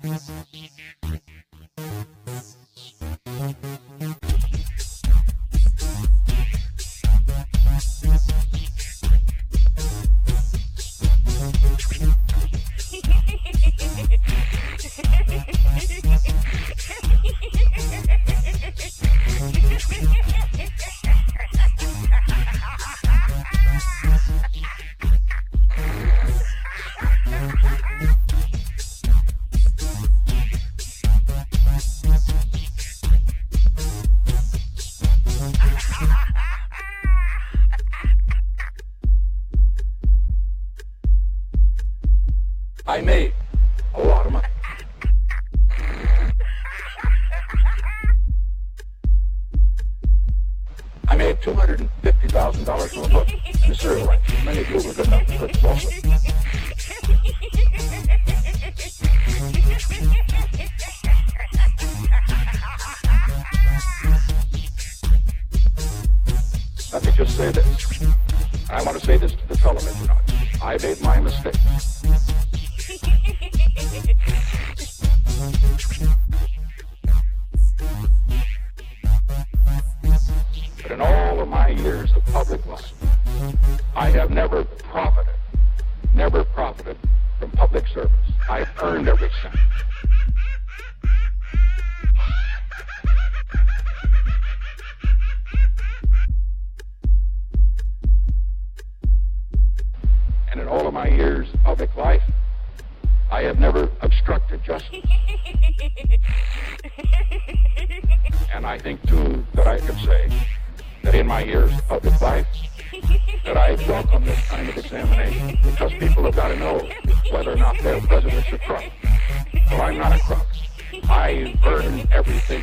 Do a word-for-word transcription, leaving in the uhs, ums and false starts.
I made a lot of money. I made two hundred fifty thousand dollars from a book, Mister Lynch. Many of you were good enough to purchase also. Let me just say this. I want to say this to the television audience. I made my mistakes. But in all of my years of public life, I have never profited, never profited from public service. I've earned every cent. And in all of my years of public life, I have never obstructed justice. And I think, too, that I can say that in my years of public life, that I welcome this kind of examination, because people have got to know whether or not their president's a crook. Well, I'm not a crook. I earn everything.